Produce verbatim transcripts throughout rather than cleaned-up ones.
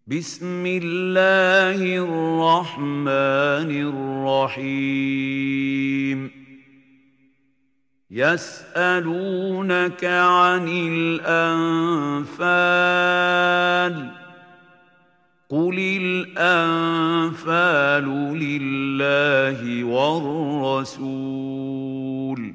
بسم الله الرحمن الرحيم يسألونك عن الأنفال قل الأنفال لله والرسول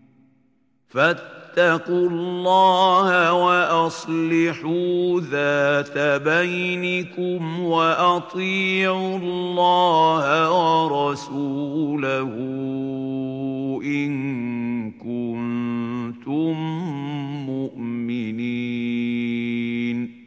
فاتقوا الله وأصلحوا ذات بينكم وأطيعوا الله ورسوله إن كنتم مؤمنين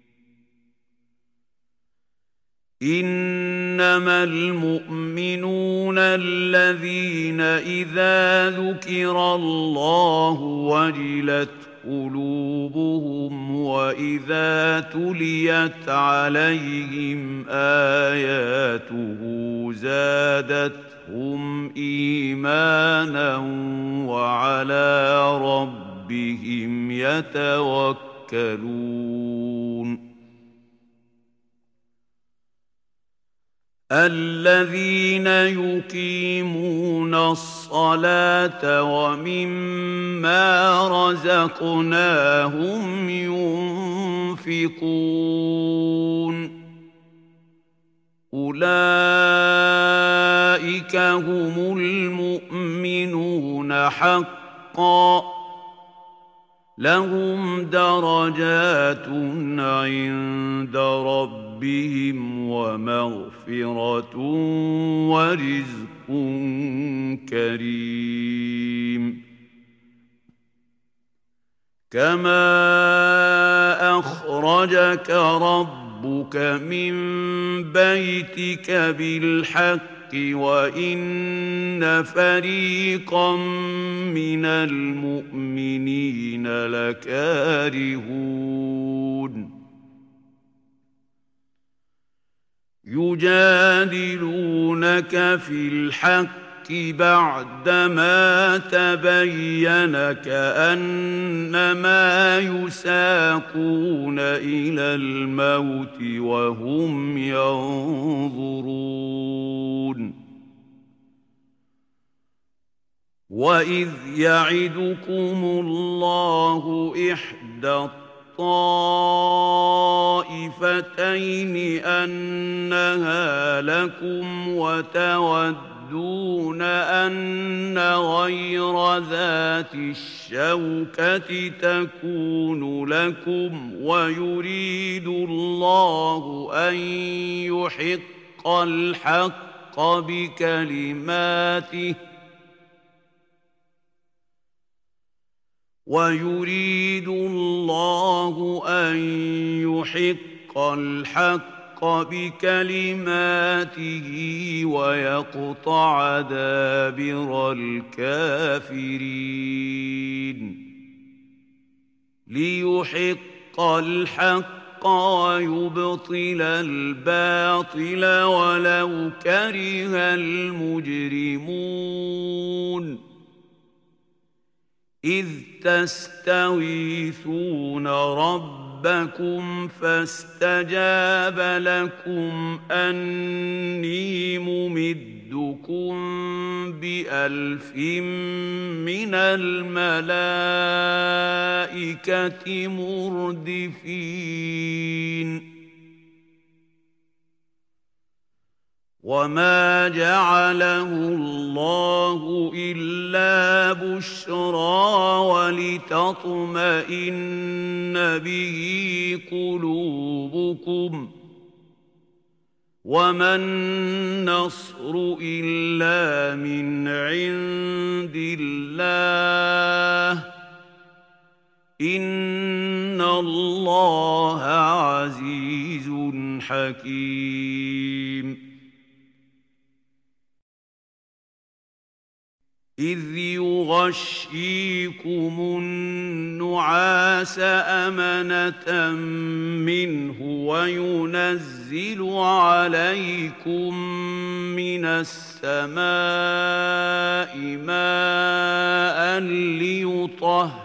إنما المؤمنون الذين إذا ذكر الله وجلت قلوبهم وإذا تليت عليهم آياته زادتهم إيمانا وعلى ربهم يتوكلون الذين يقيمون الصلاة ومما رزقناهم ينفقون أولئك هم المؤمنون حقا لهم درجات عند ربهم ومغفرة ورزق كريم كما أخرجك ربك من بيتك بالحق وإن فريقا من المؤمنين لكارهون يجادلونك في الحق بعدما تبين كأنما يساقون إلى الموت وهم ينظرون وإذ يعدكم الله إحدى الطائفتين أنها لكم وتودون أن غير ذات الشوكة تكون لكم ويريد الله أن يحق الحق بكلماته ويريد الله أن يحق الحق بكلماته ويقطع دابر الكافرين ليحق الحق ويبطل الباطل ولو كره المجرمون إذ تستغيثون ربكم فاستجاب لكم أني ممدكم بألف من الملائكة مردفين وما جعله الله إلا بشرى ولتطمئن به قلوبكم وما النصر إلا من عند الله إن الله عزيز حكيم إذ يغشيكم النعاس أمنة منه وينزل عليكم من السماء ماء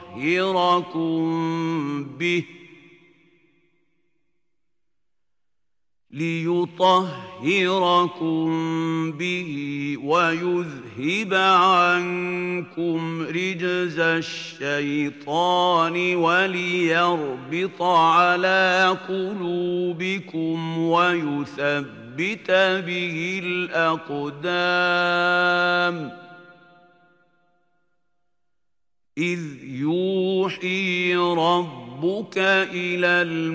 ليطهركم به ليطهركم به ويذهب عنكم رجز الشيطان وليربط على قلوبكم ويثبت به الأقدام إذ يوحي ربك إلى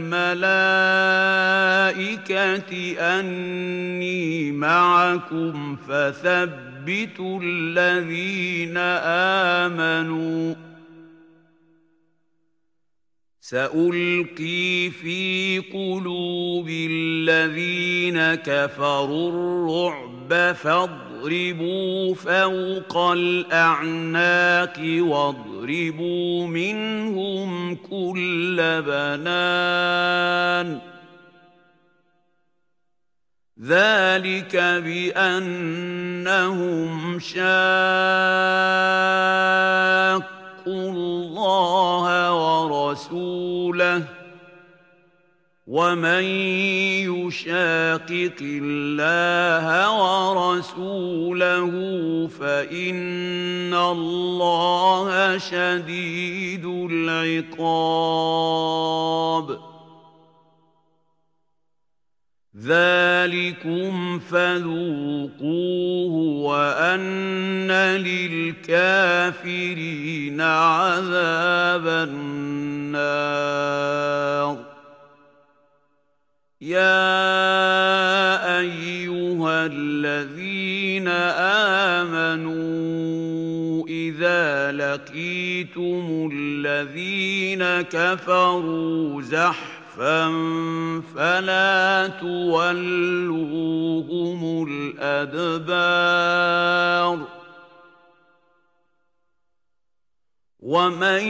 الملائكة أني معكم فثبتوا الذين آمنوا سألقي في قلوب الذين كفروا الرعب فاضربوا فوق الأعناق واضربوا منهم كل بنان ذلك بأنهم شاقوا الله ورسوله ومن يشاقق الله ورسوله فإن الله شديد العقاب ذلكم فذوقوه وأن للكافرين عذاب النار يا أيها الذين آمنوا إذا لقيتم الذين كفروا زحفا فلا تولوهم الأدبار ومن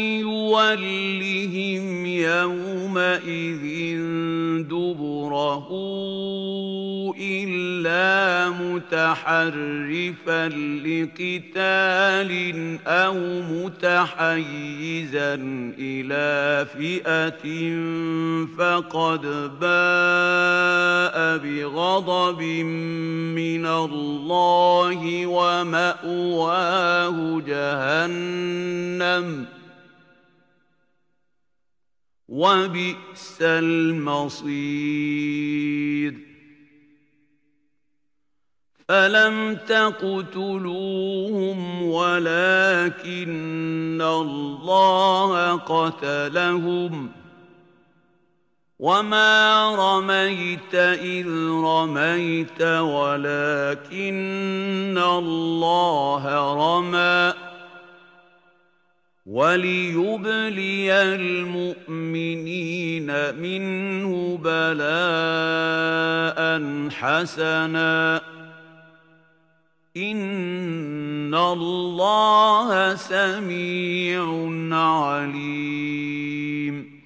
يولهم يومئذ دبره إلا متحرفا لقتال أو متحيزا إلى فئة فقد باء بغضب من الله ومأواه جهنم وبئس المصير فلم تقتلوهم ولكن الله قتلهم وما رميت إذ رميت ولكن الله رمى وليبلي المؤمنين منه بلاء حسنا إن الله سميع عليم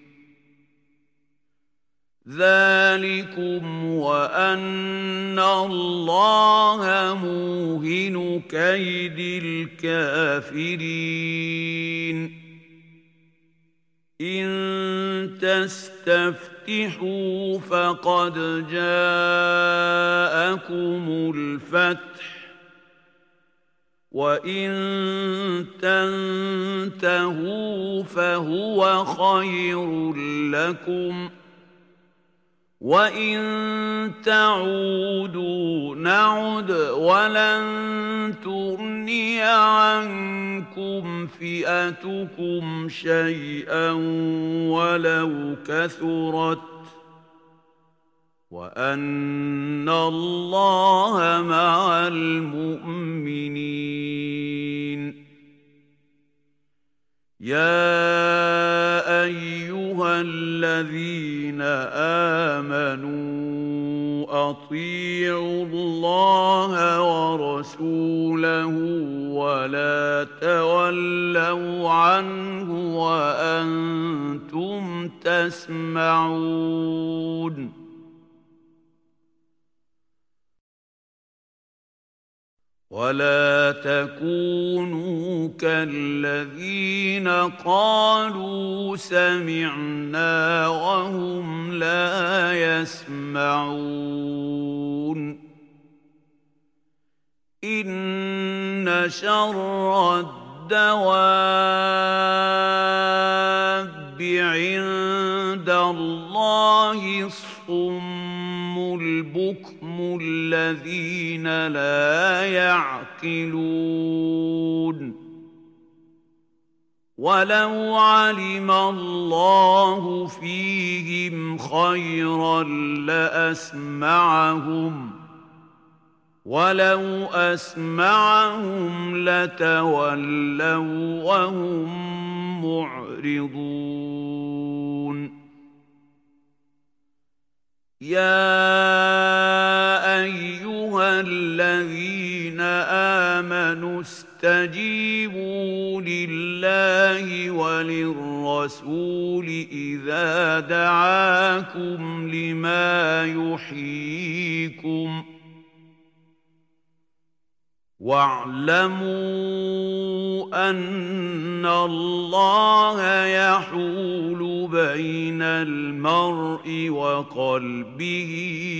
ذلكم وأن الله موهن كيد الكافرين إن تستفتحوا فقد جاءكم الفتح وإن تنتهوا فهو خير لكم وإن تعودوا نعد ولن تغني عنكم فئتكم شيئا ولو كثرت وأن الله مع المؤمنين يا أيها الذين آمنوا أطيعوا الله ورسوله ولا تولوا عنه وأنتم تسمعون ولا تكونوا كالذين قالوا سمعنا وهم لا يسمعون إن شر الدواب عند الله الصم البكم الذين لا يعقلون ولو علم الله فيهم خيرا لأسمعهم ولو أسمعهم لتولوا وهم معرضون يا أيها الذين آمنوا استجيبوا لله وللرسول إذا دعاكم لما يحييكم واعلموا أن الله يحول بين المرء وقلبه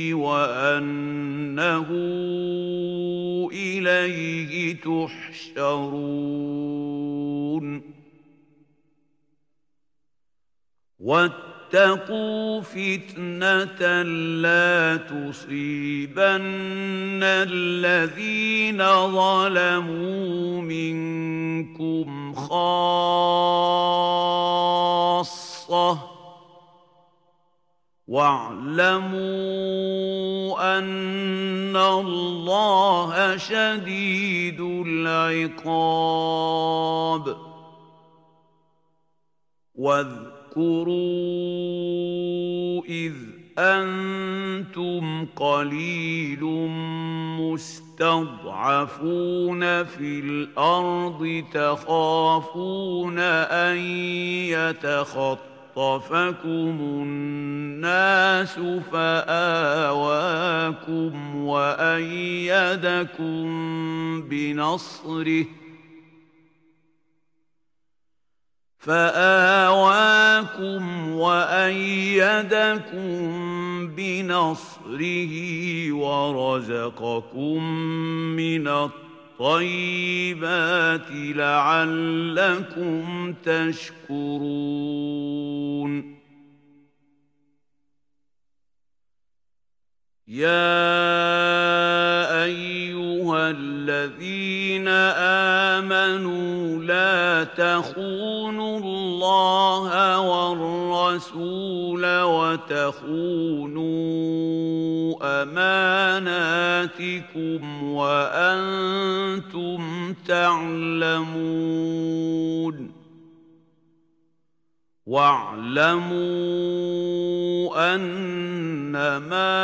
وأنه إليه تحشرون واتقوا فتنة لا تصيبن الذين ظلموا منكم خاصة واعلموا أن الله شديد العقاب واذكروا إذ أنتم قليل مستضعفون في الأرض تخافون أن يتخطفكم الناس فآواكم وأيدكم بنصره فآواكم وأيدكم بنصره ورزقكم من الطيبات لعلكم تشكرون يا أيها الذين آمنوا لا تخونوا الله والرسول وتخونوا أماناتكم وأنتم تعلمون واعلموا أنما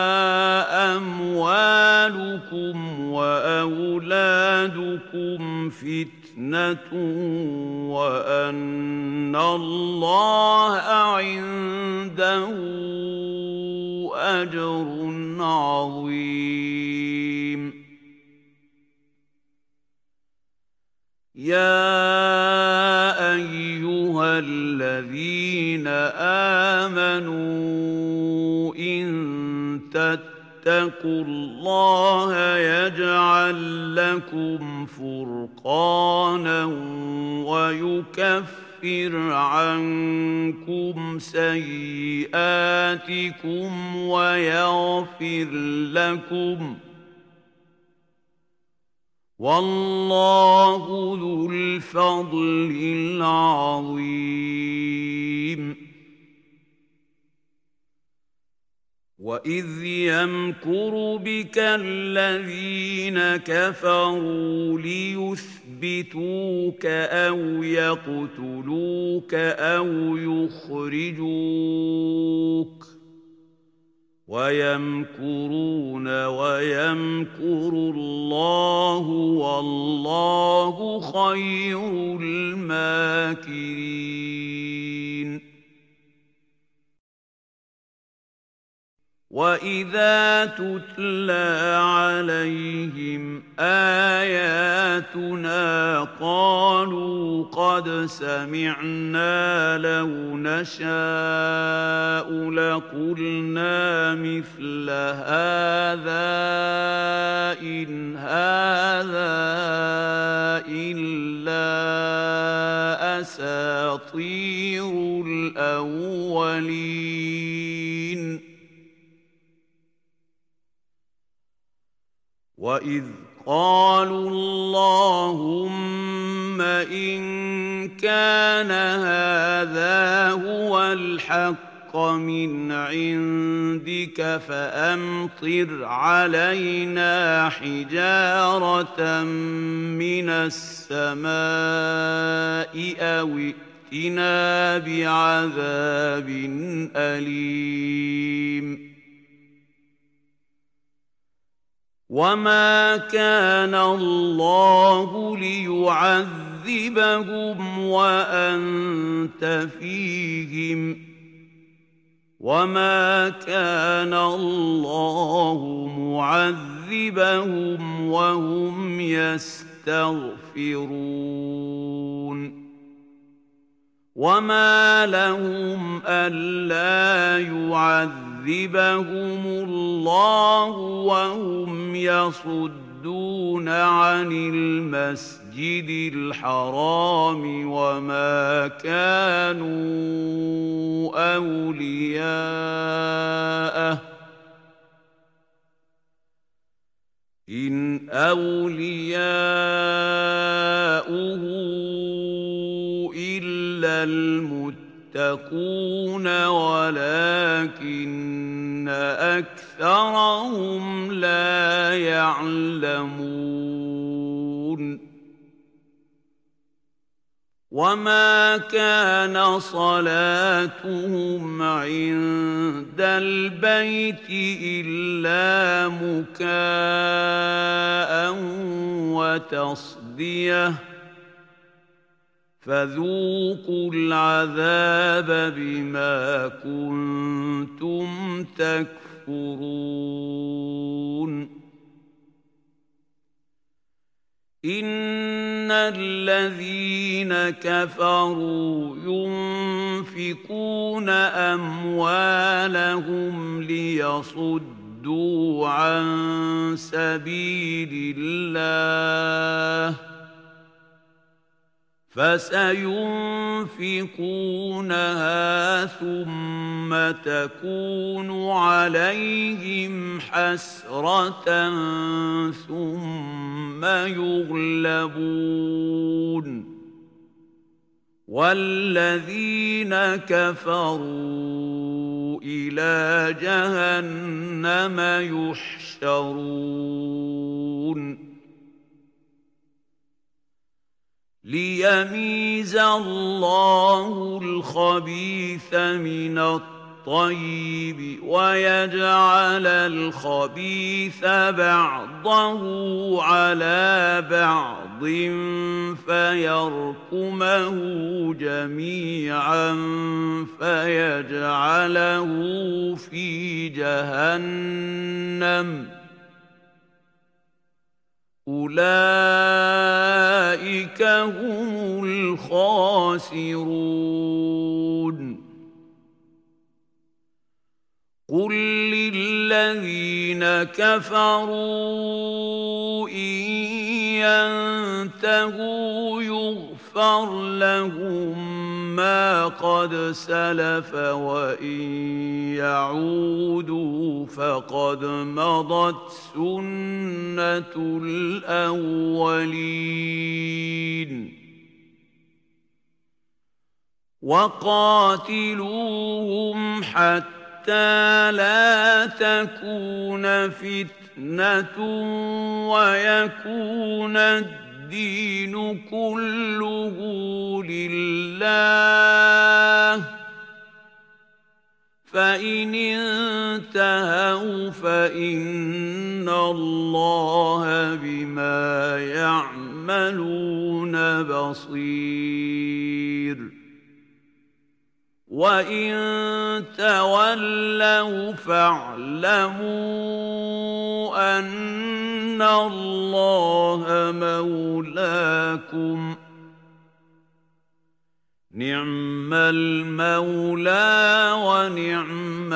أموالكم وأولادكم فتنة وأن الله عنده أجر عظيم يا أيها الذين آمنوا إن تتقوا الله يجعل لكم فرقانا ويكفر عنكم سيئاتكم ويغفر لكم والله ذو الفضل العظيم وإذ يمكر بك الذين كفروا ليثبتوك أو يقتلوك أو يخرجوك ويمكرون ويمكر الله والله خير الماكرين وَإِذَا تُتْلَىٰ عَلَيْهِمْ آيَاتُنَا قَالُوا قَدْ سَمِعْنَا لَوْ نَشَاءُ لَقُلْنَا مِثْلَ هَٰذَا إِنْ هَٰذَا إِلَّا أَسَاطِيرُ الْأَوَّلِينَ وَإِذْ قَالُوا اللَّهُمَّ إِن كَانَ هَٰذَا هُوَ الْحَقَّ مِنْ عِندِكَ فَأَمْطِرْ عَلَيْنَا حِجَارَةً مِّنَ السَّمَاءِ أَوِ ائْتِنَا بِعَذَابٍ أَلِيمٍ وَمَا كَانَ اللَّهُ لِيُعَذِّبَهُمْ وَأَنتَ فِيهِمْ ۚ وَمَا كَانَ اللَّهُ مُعَذِّبَهُمْ وَهُمْ يَسْتَغْفِرُونَ وَمَا لَهُمْ أَلَّا يُعَذِّبَهُمُ اللَّهُ وَهُمْ يَصُدُّونَ عَنِ الْمَسْجِدِ الْحَرَامِ وَمَا كَانُوا أَوْلِيَاءَهُ إِنْ أَوْلِيَاؤُهُ إِلَّا الْمُتَّقُونَ وَلَٰكِنَّ أَكْثَرَهُمْ لَا يَعْلَمُونَ وَمَا كَانَ صَلَاتُهُمْ عِندَ الْبَيْتِ إِلَّا مُكَاءً وَتَصْدِيَةً فَذُوقُوا الْعَذَابَ بِمَا كُنتُمْ تَكْفُرُونَ إِنَّ الَّذِينَ كَفَرُوا يُنفِقُونَ أَمْوَالَهُمْ لِيَصُدُّوا عَن سَبِيلِ اللَّهِ فَسَيُنفِقُونَهَا ثُمَّ تَكُونُ عَلَيْهِمْ حَسْرَةً ثُمَّ يُغْلَبُونَ وَالَّذِينَ كَفَرُوا إِلَىٰ جَهَنَّمَ يُحْشَرُونَ لِيَمِيزَ اللَّهُ الْخَبِيثَ مِنَ الطَّيِّبِ وَيَجْعَلَ الْخَبِيثَ بَعْضَهُ عَلَىٰ بَعْضٍ فَيَرْكُمَهُ جَمِيعًا فَيَجْعَلَهُ فِي جَهَنَّمَ أُولَٰئِكَ هُمُ الْخَاسِرُونَ قُل لِّلَّذِينَ كَفَرُوا إِن يَنتَهُوا يُغْفَرْ لَهُم مَّا قَدْ سَلَفَ وَإِن يَعُودُوا فَقَدْ مَضَتْ سُنَّةُ الْأَوَّلِينَ وَقَاتِلُوهُمْ حَتَّىٰ لَا تَكُونَ فِتْنَةٌ وَيَكُونَ الدِّينُ كُلُّهُ لِلَّهِ فَإِنِ انتَهَوْا فَإِنَّ اللَّهَ بِمَا يَعْمَلُونَ بَصِيرٌ وَإِن تَوَلَّوْا فَاعْلَمُوا أَنَّ اللَّهَ مَوْلَاكُمْ ۚ نِعْمَ الْمَوْلَىٰ وَنِعْمَ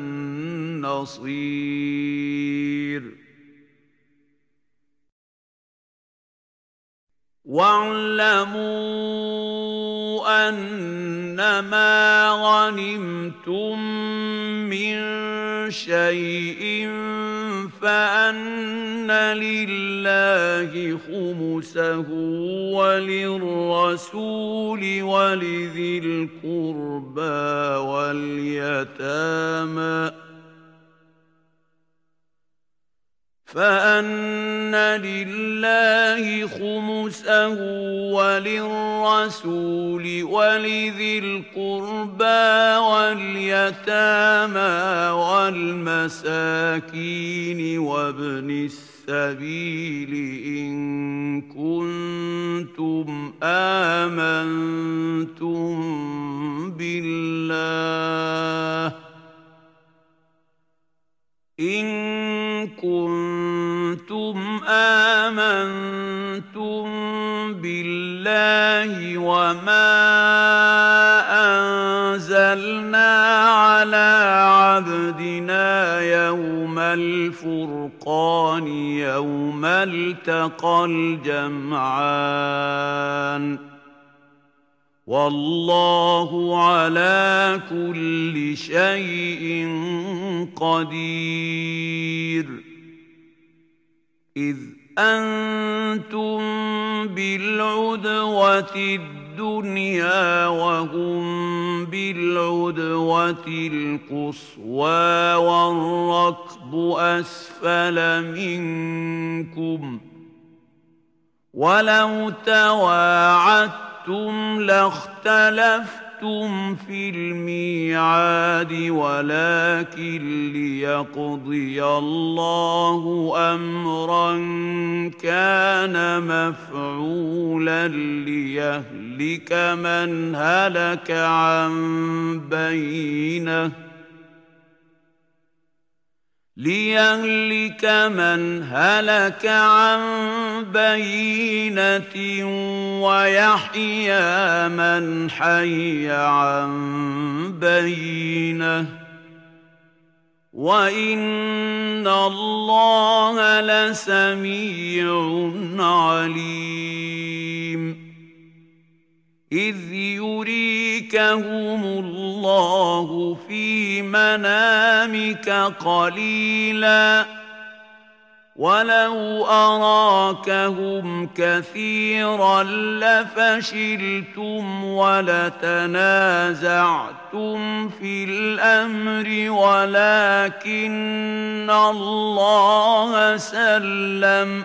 النَّصِيرُ. وَاعْلَمُوا أَنَّمَا غَنِمْتُم مِّن شَيْءٍ فَأَنَّ لِلَّهِ خُمُسَهُ وَلِلرَّسُولِ وَلِذِي الْقُرْبَىٰ وَالْيَتَامَىٰ فَأَنَّ لِلَّهِ خُمُسَهُ وَلِلرَّسُولِ وَلِذِي الْقُرْبَىٰ وَالْيَتَامَىٰ وَالْمَسَاكِينِ وَابْنِ السَّبِيلِ إِن كُنتُمْ آمَنتُم بِاللَّهِ إِن كُنتُمْ آمَنتُم بِاللَّهِ وَمَا أَنزَلْنَا عَلَىٰ عَبْدِنَا يَوْمَ الْفُرْقَانِ يَوْمَ الْتَقَى الْجَمْعَانِ ۗ وَاللَّهُ عَلَىٰ كُلِّ شَيْءٍ قَدِيرٌ. إِذْ أَنتُم بِالْعُدْوَةِ الدُّنْيَا وَهُم بِالْعُدْوَةِ الْقُصْوَىٰ وَالرَّكْبُ أَسْفَلَ مِنكُمْ ۚ وَلَوْ تَوَاعَدتُّمْ لَاخْتَلَفْتُمْ فِي الْمِيعَادِ وَلَٰكِن لِّيَقْضِيَ اللَّهُ أَمْرًا كَانَ مَفْعُولًا لِّيَهْلِكَ مَنْ هَلَكَ عَن بَيِّنَةٍ لِيَهْلِكَ مَنْ هَلَكَ عَن بَيِّنَةٍ وَيَحْيَىٰ مَنْ حَيَّ عَن بَيِّنَةٍ ۗ وَإِنَّ اللَّهَ لَسَمِيعٌ عَلِيمٌ. إِذْ يُرِيكَهُمُ اللَّهُ فِي مَنَامِكَ قَلِيلًا وَلَوْ أَرَاكَهُمْ كَثِيرًا لَّفَشِلْتُمْ وَلَتَنَازَعْتُمْ فِي الْأَمْرِ وَلَٰكِنَّ اللَّهَ سَلَّمَ ۗ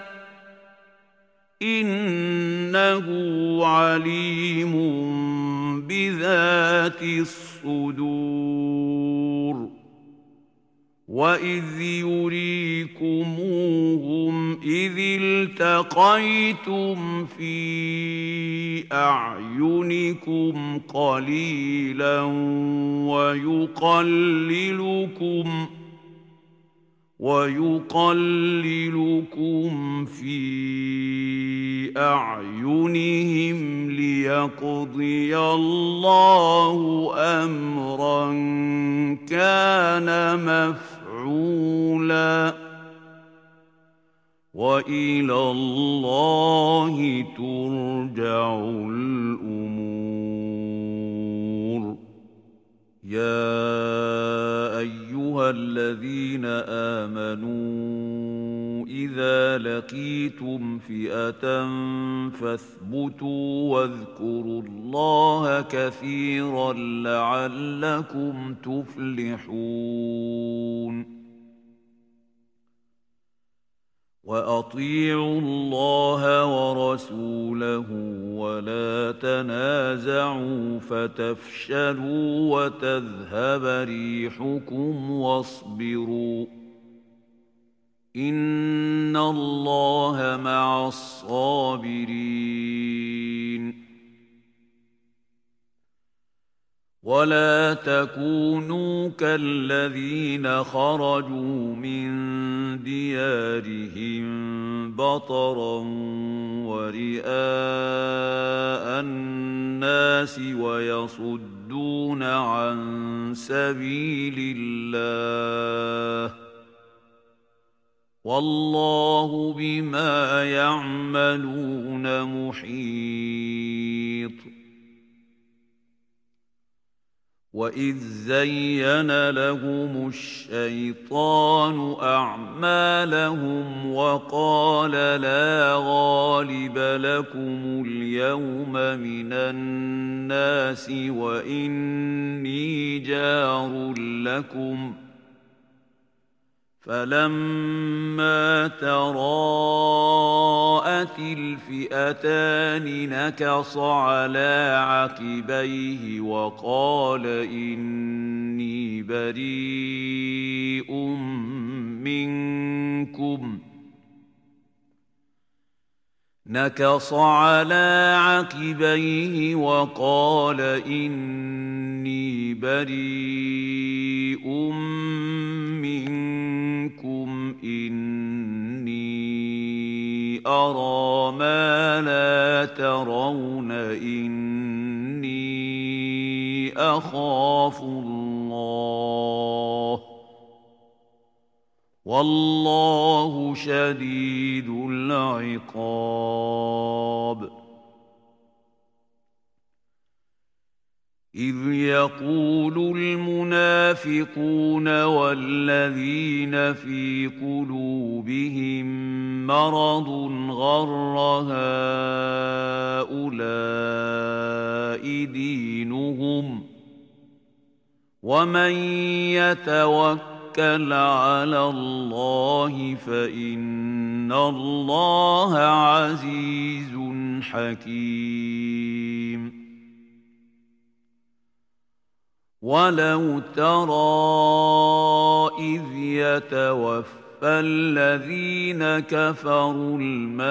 إِنَّهُ عَلِيمٌ بِذَاتِ الصُّدُورِ. وَإِذْ يُرِيكُمُوهُمْ إِذِ الْتَقَيْتُمْ فِي أَعْيُنِكُمْ قَلِيلًا وَيُقَلِّلُكُمْ وَيُقَلِّلُكُمْ فِي أَعْيُنِهِمْ لِيَقْضِيَ اللَّهُ أَمْرًا كَانَ مَفْعُولًا ۗ وَإِلَى اللَّهِ تُرْجَعُ الْأُمُورُ. يَا أَيُّهَا الَّذِينَ آمَنُوا إِذَا لَقِيتُمْ فِئَةً فَاثْبُتُوا وَاذْكُرُوا اللَّهَ كَثِيرًا لَّعَلَّكُمْ تُفْلِحُونَ. وَأَطِيعُوا اللَّهَ وَرَسُولَهُ وَلَا تَنَازَعُوا فَتَفْشَلُوا وَتَذْهَبَ رِيحُكُمْ وَاصْبِرُوا ۚ إِنَّ اللَّهَ مَعَ الصَّابِرِينَ. ولا تكونوا كالذين خرجوا من ديارهم بطرا ورئاء الناس ويصدون عن سبيل الله والله بما يعملون محيط. وَإِذْ زَيَّنَ لَهُمُ الشَّيْطَانُ أَعْمَالَهُمْ وَقَالَ لَا غَالِبَ لَكُمُ الْيَوْمَ مِنَ النَّاسِ وَإِنِّي جَارٌ لَكُمْ فَلَمَّا تَرَاءَتِ الْفِئَتَانِ نَكَصَ عَلَى عَقِبَيْهِ وَقَالَ إِنِّي بَرِيءٌ مِّنكُمْ نكص على عقبيه وقال إني بريء منكم إني أرى ما لا ترون إني أخاف الله والله شديد العقاب. إذ يقول المنافقون والذين في قلوبهم مرض غر هؤلاء دينهم ومن يتوكل على الله فإن الله عزيز حكيم. ولو ترى إذ يتوفى الذين كفروا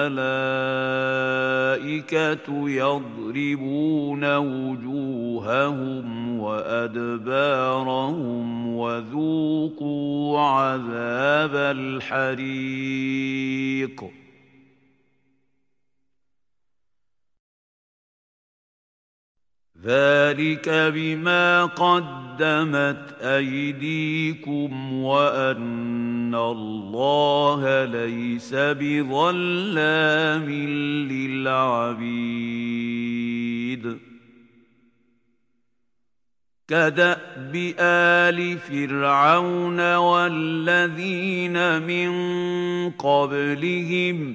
الملائكة يضربون وجوههم وأدبارهم وذوقوا عذاب الحريق. ذلك بما قدمت أيديكم وأن الله ليس بظلام للعبيد. كدأب آل فرعون والذين من قبلهم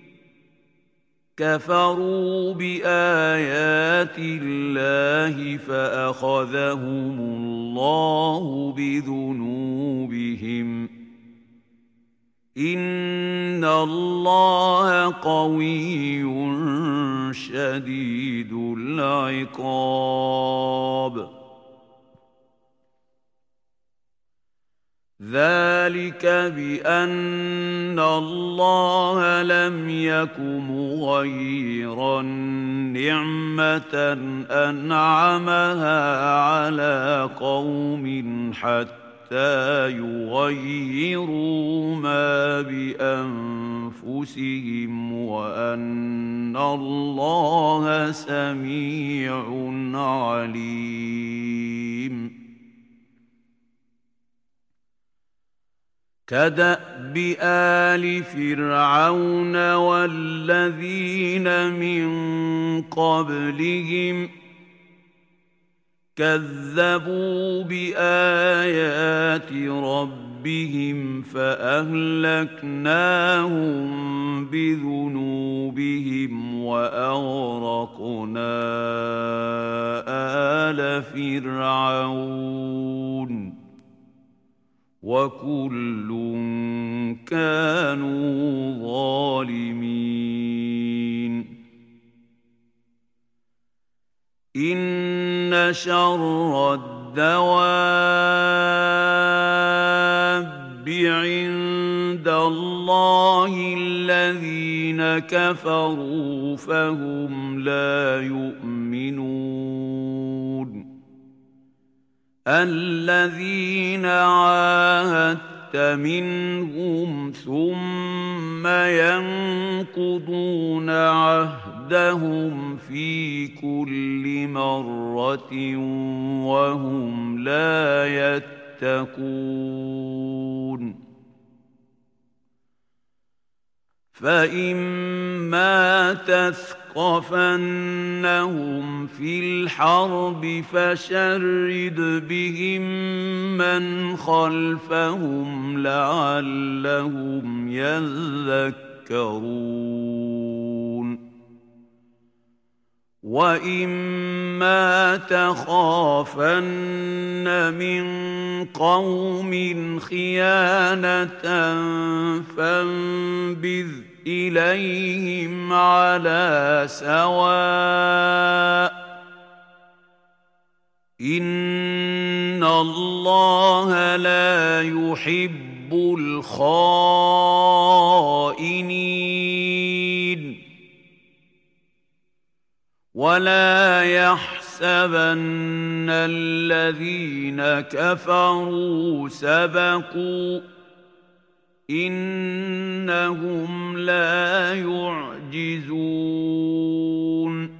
كفروا بآيات الله فأخذهم الله بذنوبهم إن الله قوي شديد العقاب. ذلك بأن الله لم يك مغيرا نعمة أنعمها على قوم حتى يغيروا ما بأنفسهم وأن الله سميع عليم. كدأب آل فرعون والذين من قبلهم كذبوا بآيات ربهم فأهلكناهم بذنوبهم وأغرقنا آل فرعون وكل كانوا ظالمين. إن شر الدواب عند الله الذين كفروا فهم لا يؤمنون. الذين عاهدت منهم ثم ينقضون عهدهم في كل مرة وهم لا يتقون فإما تثقفنهم في الحرب فشرد بهم من خلفهم لعلهم يذكرون وإما تخافن من قوم خيانة فانبذ إليهم على سواء إن الله لا يحب الخائنين ولا يحسبن الذين كفروا سبقوا إنهم لا يعجزون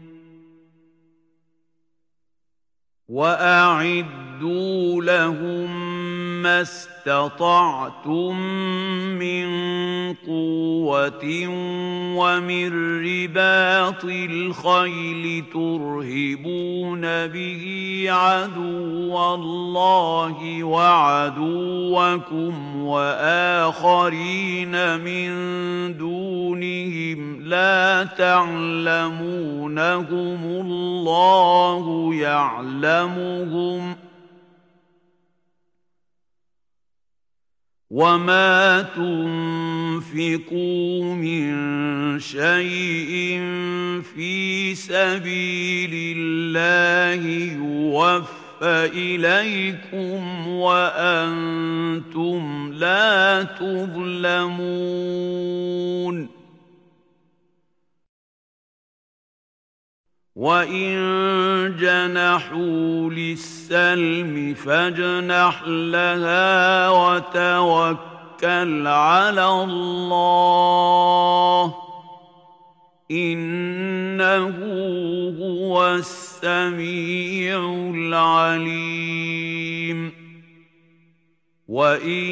وأعدوا لهم ما استطعتم من قوة ومن رباط الخيل ترهبون به عدو الله وعدوكم وآخرين من دونهم لا تعلمونهم الله يعلمهم وما تنفقوا من شيء في سبيل الله يوفى إليكم وأنتم لا تظلمون وَإِن جَنَحُوا لِلسَّلْمِ فَاجْنَحْ لَهَا وَتَوَكَّلْ عَلَى اللَّهِ إِنَّهُ هُوَ السَّمِيعُ الْعَلِيمُ وَإِن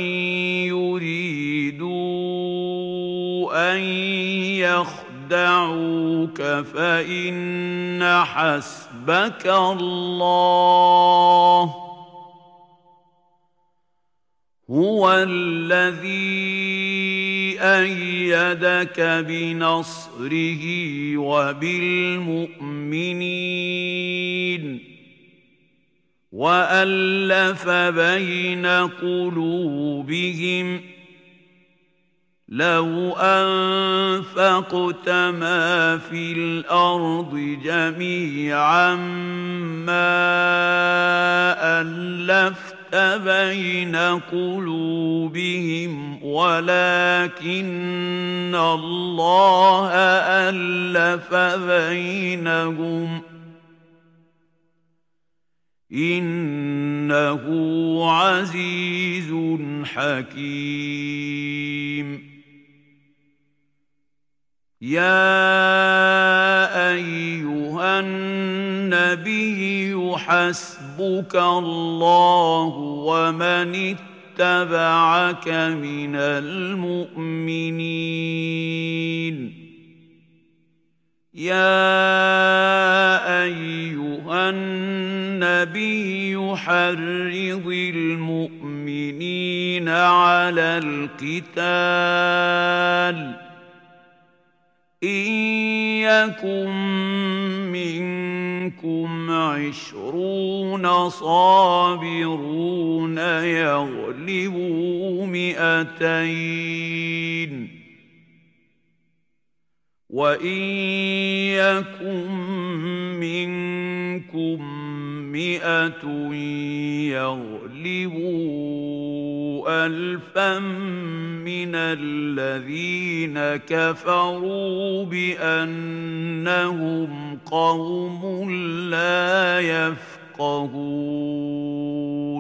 يُرِيدُوا أَن يَخْدَعُوكَ فَإِنَّ حَسْبَكَ اللَّهُ هُوَ الَّذِي أَيَّدَكَ بِنَصْرِهِ وَبِالْمُؤْمِنِينَ وَأَلَّفَ بَيْنَ قُلُوبِهِمْ لَوْ أَنفَقْتَ مَا فِي الْأَرْضِ جَمِيعًا مَّا أَلَّفْتَ بَيْنَ قُلُوبِهِمْ وَلَكِنَّ اللَّهَ أَلَّفَ بَيْنَهُمْ إِنَّهُ عَزِيزٌ حَكِيمٌ يَا أَيُّهَا النَّبِيُّ حَسْبُكَ اللَّهُ وَمَنِ اتَّبَعَكَ مِنَ الْمُؤْمِنِينَ يَا أَيُّهَا النَّبِيُّ حَرِّضِ الْمُؤْمِنِينَ عَلَى الْقِتَالِ إِن يَكُن مِّنكُمْ عِشْرُونَ صَابِرُونَ يَغْلِبُوا مِائَتَيْنِ وَإِن يَكُن مِّنكُم مِّائَةٌ يَغْلِبُوا أَلْفًا مِّنَ الَّذِينَ كَفَرُوا بِأَنَّهُمْ قَوْمٌ لَّا يَفْقَهُونَ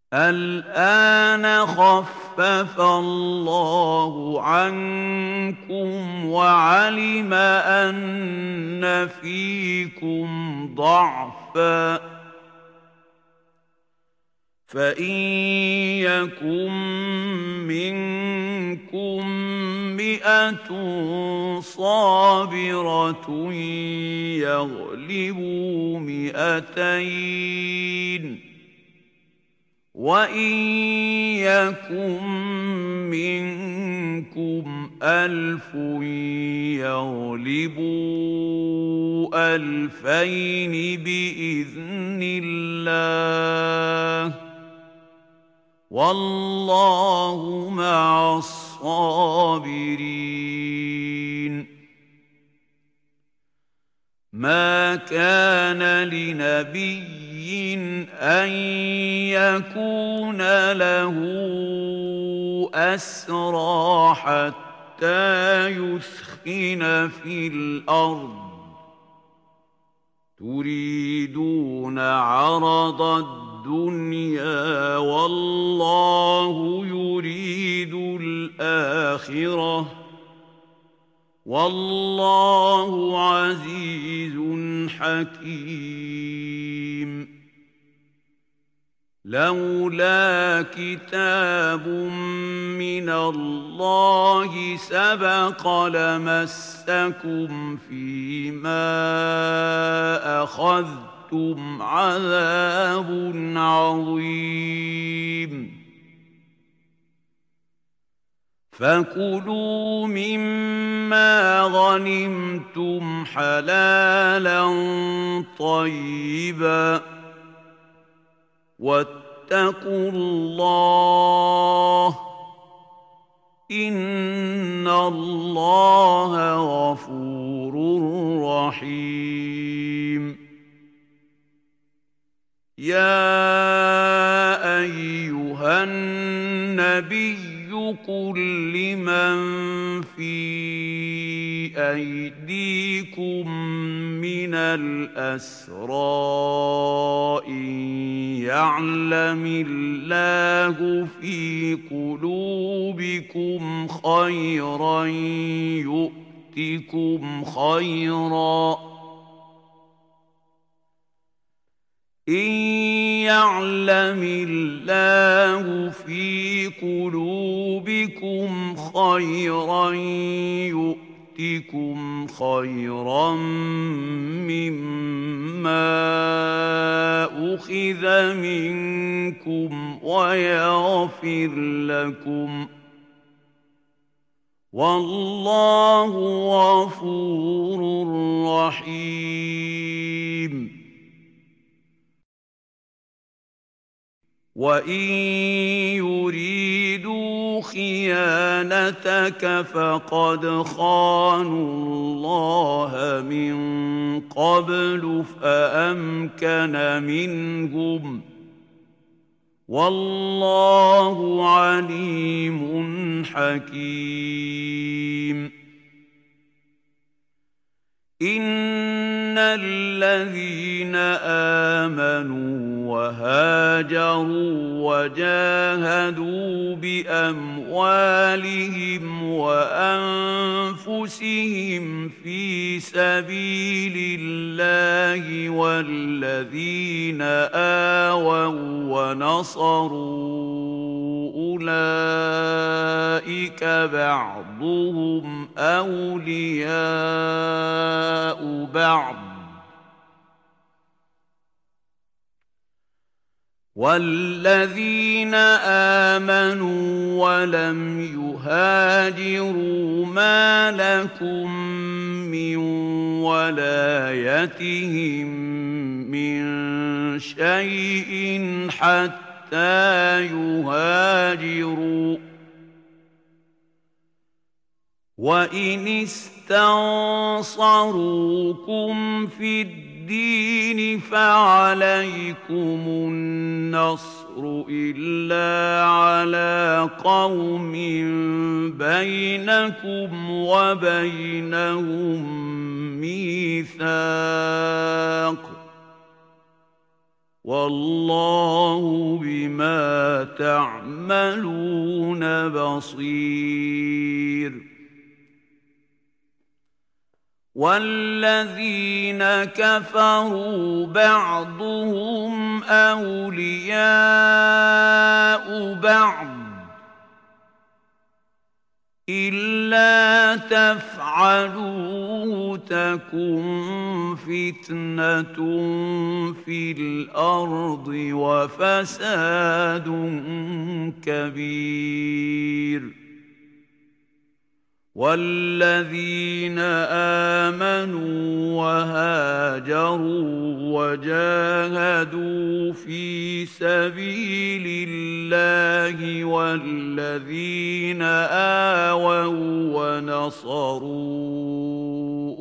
الآن خفف الله عنكم وعلم أن فيكم ضعفا فإن يكن منكم مئة صابرة يغلبوا مئتين وإن يكن منكم ألف يغلبوا ألفين بإذن الله والله مع الصابرين. ما كان لنبي أن يكون له أسرى حتى يثخن في الأرض تريدون عرض الدنيا والله يريد الآخرة والله عزيز حكيم. لولا كتاب من الله سبق لمسكم فيما أخذتم عذاب عظيم. فكلوا مما غنمتم حلالا طيبا واتقوا الله إن الله غفور رحيم. يا أيها النبي قل لمن في أيديكم من الأسرى إن يعلم الله في قلوبكم خيرا يؤتكم خيرا إن يعلم الله في قلوبكم خيرا يؤتكم خيرا مما أخذ منكم ويغفر لكم والله غفور رحيم. وإن يريدوا خيانتك فقد خانوا الله من قبل فأمكن منهم والله عليم حكيم. إن الذين آمنوا وهاجروا وجاهدوا بأموالهم وأنفسهم في سبيل الله والذين آووا ونصروا أولئك بعضهم أولياء بعض والذين آمنوا ولم يهاجروا ما لكم من ولايتهم من شيء حتى يهاجروا وإن استنصروكم في الدين فعليكم النصر إلا على قوم بينكم وبينهم ميثاق والله بما تعملون بصير والذين كفروا بعضهم أولياء بعض إلا تفعلوه تكن فتنة في الأرض وفساد كبير والذين آمنوا وهاجروا وجاهدوا في سبيل الله والذين آووا ونصروا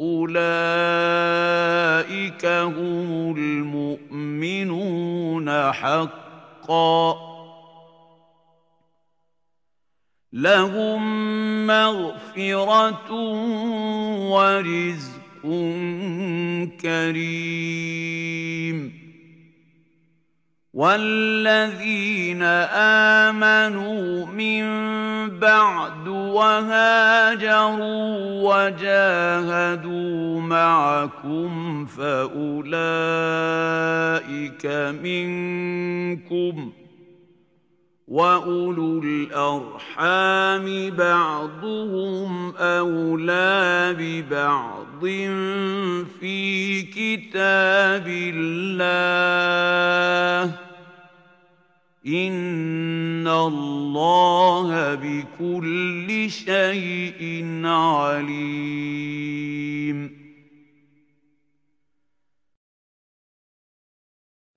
أولئك هم المؤمنون حقا لهم مغفرة ورزق كريم والذين آمنوا من بعد وهاجروا وجاهدوا معكم فأولئك منكم وأولو الأرحام بعضهم أولى ببعض في كتاب الله إن الله بكل شيء عليم